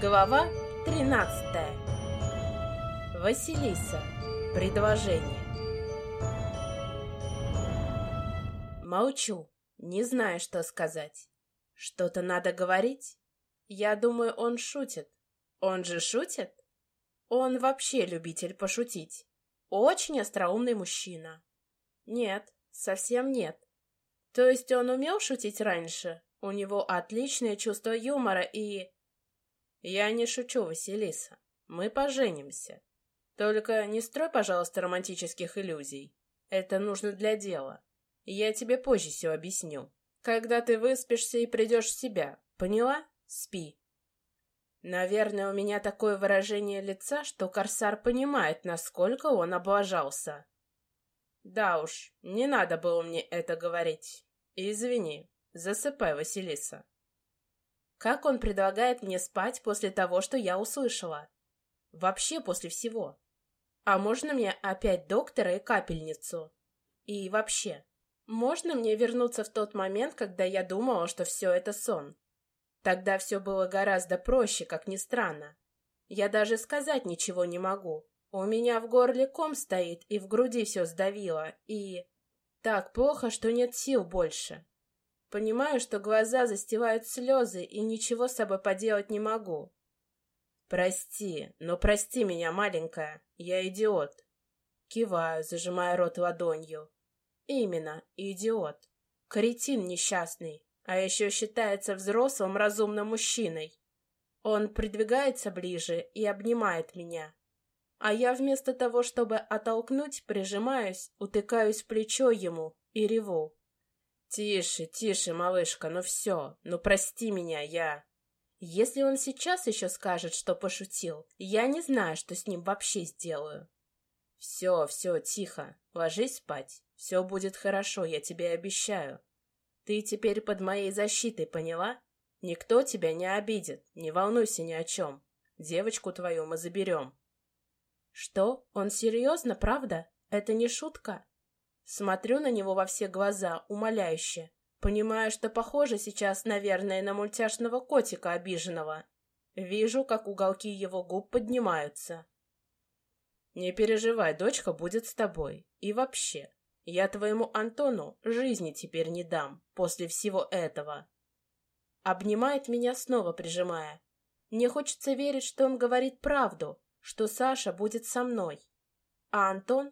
Глава 13. Василиса. Предложение. Молчу, не знаю, что сказать. Что-то надо говорить? Я думаю, он шутит. Он же шутит? Он вообще любитель пошутить. Очень остроумный мужчина. Нет, совсем нет. То есть он умел шутить раньше? У него отличное чувство юмора и... Я не шучу, Василиса. Мы поженимся. Только не строй, пожалуйста, романтических иллюзий. Это нужно для дела. Я тебе позже все объясню. Когда ты выспишься и придешь в себя. Поняла? Спи. Наверное, у меня такое выражение лица, что Корсар понимает, насколько он облажался. Да уж, не надо было мне это говорить. Извини. Засыпай, Василиса. Как он предлагает мне спать после того, что я услышала? Вообще после всего. А можно мне опять доктора и капельницу? И вообще, можно мне вернуться в тот момент, когда я думала, что все это сон? Тогда все было гораздо проще, как ни странно. Я даже сказать ничего не могу. У меня в горле ком стоит, и в груди все сдавило, и... Так плохо, что нет сил больше. Понимаю, что глаза застилают слезы, и ничего с собой поделать не могу. Прости, но прости меня, маленькая, я идиот. Киваю, зажимая рот ладонью. Именно, идиот. Кретин несчастный, а еще считается взрослым разумным мужчиной. Он придвигается ближе и обнимает меня. А я вместо того, чтобы оттолкнуть, прижимаюсь, утыкаюсь в плечо ему и реву. «Тише, тише, малышка, ну все, ну прости меня, я...» Если он сейчас еще скажет, что пошутил, я не знаю, что с ним вообще сделаю. Все, тихо, ложись спать, все будет хорошо, я тебе обещаю. Ты теперь под моей защитой, поняла? Никто тебя не обидит, не волнуйся ни о чем. Девочку твою мы заберем. Что, он серьезно, правда? Это не шутка? Смотрю на него во все глаза, умоляюще. Понимаю, что похоже сейчас, наверное, на мультяшного котика обиженного. Вижу, как уголки его губ поднимаются. Не переживай, дочка будет с тобой. И вообще, я твоему Антону жизни теперь не дам после всего этого. Обнимает меня, снова прижимая. Мне хочется верить, что он говорит правду, что Саша будет со мной. А Антон...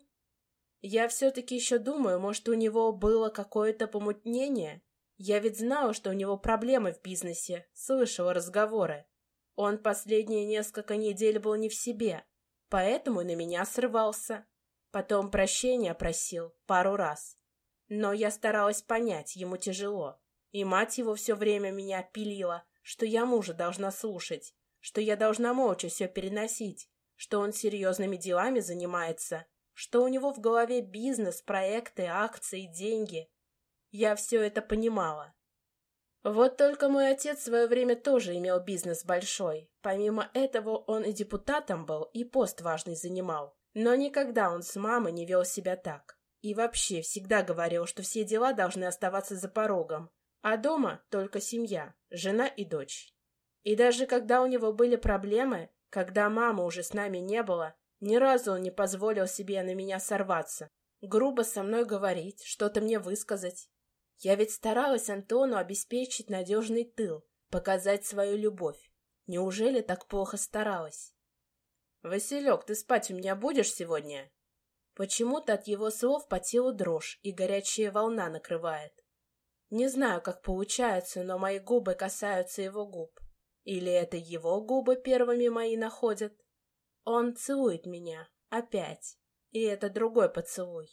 Я все-таки еще думаю, может, у него было какое-то помутнение? Я ведь знала, что у него проблемы в бизнесе, слышала разговоры. Он последние несколько недель был не в себе, поэтому и на меня срывался. Потом прощения просил пару раз. Но я старалась понять, ему тяжело. И мать его все время меня пилила, что я мужа должна слушать, что я должна молча все переносить, что он серьезными делами занимается, что у него в голове бизнес, проекты, акции, деньги. Я все это понимала. Вот только мой отец в свое время тоже имел бизнес большой. Помимо этого он и депутатом был, и пост важный занимал. Но никогда он с мамой не вел себя так. И вообще всегда говорил, что все дела должны оставаться за порогом. А дома только семья, жена и дочь. И даже когда у него были проблемы, когда мамы уже с нами не было, ни разу он не позволил себе на меня сорваться, грубо со мной говорить, что-то мне высказать. Я ведь старалась Антону обеспечить надежный тыл, показать свою любовь. Неужели так плохо старалась? «Василек, ты спать у меня будешь сегодня?» Почему-то от его слов по телу дрожь и горячая волна накрывает. Не знаю, как получается, но мои губы касаются его губ. Или это его губы первыми мои находят? Он целует меня. Опять. И это другой поцелуй.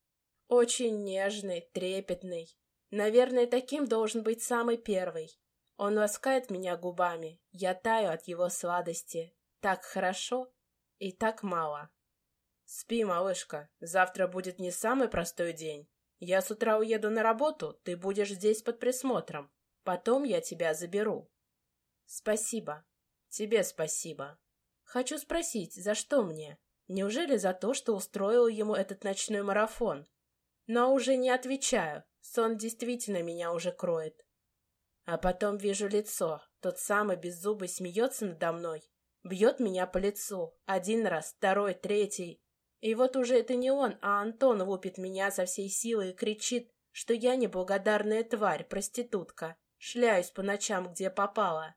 Очень нежный, трепетный. Наверное, таким должен быть самый первый. Он ласкает меня губами. Я таю от его сладости. Так хорошо и так мало. Спи, малышка. Завтра будет не самый простой день. Я с утра уеду на работу, ты будешь здесь под присмотром. Потом я тебя заберу. Спасибо. Тебе спасибо. Хочу спросить, за что мне? Неужели за то, что устроила ему этот ночной марафон? Но уже не отвечаю, сон действительно меня уже кроет. А потом вижу лицо, тот самый беззубый смеется надо мной, бьет меня по лицу, один раз, второй, третий. И вот уже это не он, а Антон лупит меня со всей силы и кричит, что я неблагодарная тварь, проститутка, шляюсь по ночам, где попала.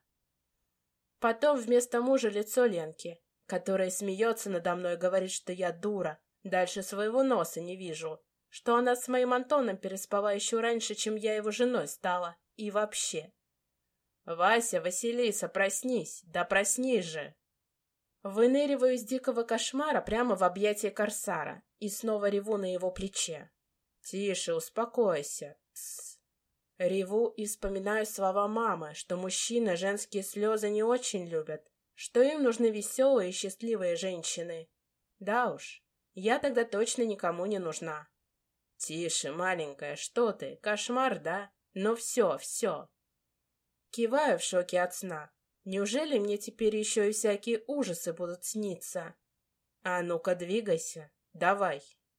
Потом вместо мужа лицо Ленки, которая смеется надо мной и говорит, что я дура, дальше своего носа не вижу, что она с моим Антоном переспала еще раньше, чем я его женой стала, и вообще. «Вася, Василиса, проснись, да проснись же!» Выныриваю из дикого кошмара прямо в объятия корсара и снова реву на его плече. «Тише, успокойся!» Тс. Реву и вспоминаю слова мамы, что мужчины женские слезы не очень любят, что им нужны веселые и счастливые женщины. Да уж, я тогда точно никому не нужна. «Тише, маленькая, что ты? Кошмар, да? Ну все, все!» Киваю в шоке от сна. Неужели мне теперь еще и всякие ужасы будут сниться? А ну-ка, двигайся, давай.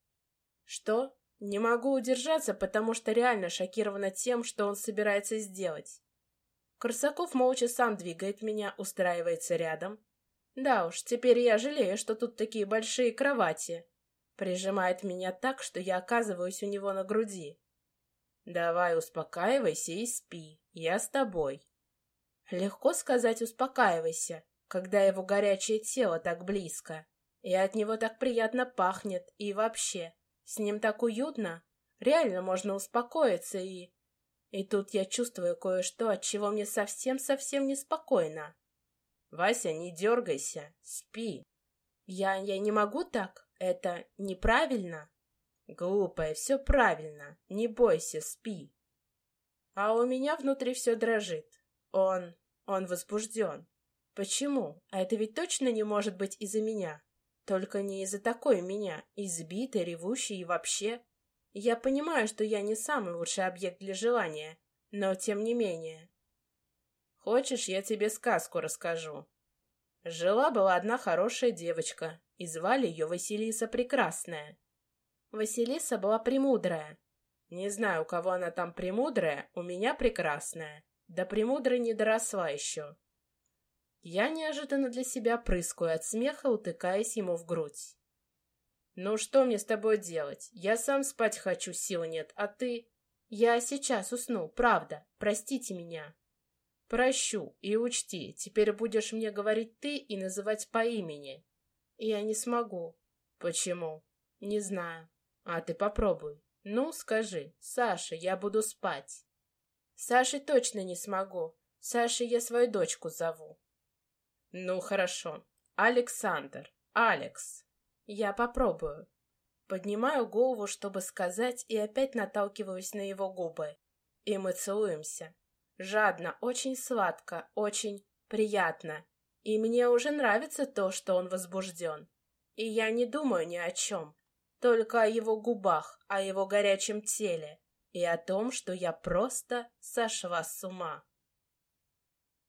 Что? Не могу удержаться, потому что реально шокирована тем, что он собирается сделать. Корсаков молча сам двигает меня, устраивается рядом. Да уж, теперь я жалею, что тут такие большие кровати. Прижимает меня так, что я оказываюсь у него на груди. Давай успокаивайся и спи, я с тобой. Легко сказать «успокаивайся», когда его горячее тело так близко, и от него так приятно пахнет, и вообще, с ним так уютно, реально можно успокоиться и... И тут я чувствую кое-что, от чего мне совсем-совсем неспокойно. «Вася, не дергайся, спи». Я не могу так? Это неправильно? Глупая, все правильно, не бойся, спи. А у меня внутри все дрожит. Он возбужден. Почему? А это ведь точно не может быть из-за меня. Только не из-за такой меня, избитой, ревущей и вообще. Я понимаю, что я не самый лучший объект для желания, но тем не менее. Хочешь, я тебе сказку расскажу? Жила-была одна хорошая девочка, и звали ее Василиса Прекрасная. Василиса была премудрая. Не знаю, у кого она там премудрая, у меня прекрасная. До премудрой не доросла еще. Я неожиданно для себя прыскаю от смеха, утыкаясь ему в грудь. «Ну что мне с тобой делать? Я сам спать хочу, сил нет, а ты...» «Я сейчас усну, правда, простите меня». «Прощу, и учти, теперь будешь мне говорить «ты» и называть по имени». «Я не смогу». «Почему?» «Не знаю». «А ты попробуй. Ну, скажи, Саша, я буду спать». Саше точно не смогу. Саше я свою дочку зову. Ну, хорошо. Александр. Алекс. Я попробую. Поднимаю голову, чтобы сказать, и опять наталкиваюсь на его губы. И мы целуемся. Жадно, очень сладко, очень приятно. И мне уже нравится то, что он возбужден. И я не думаю ни о чем. Только о его губах, о его горячем теле. И о том, что я просто сошла с ума.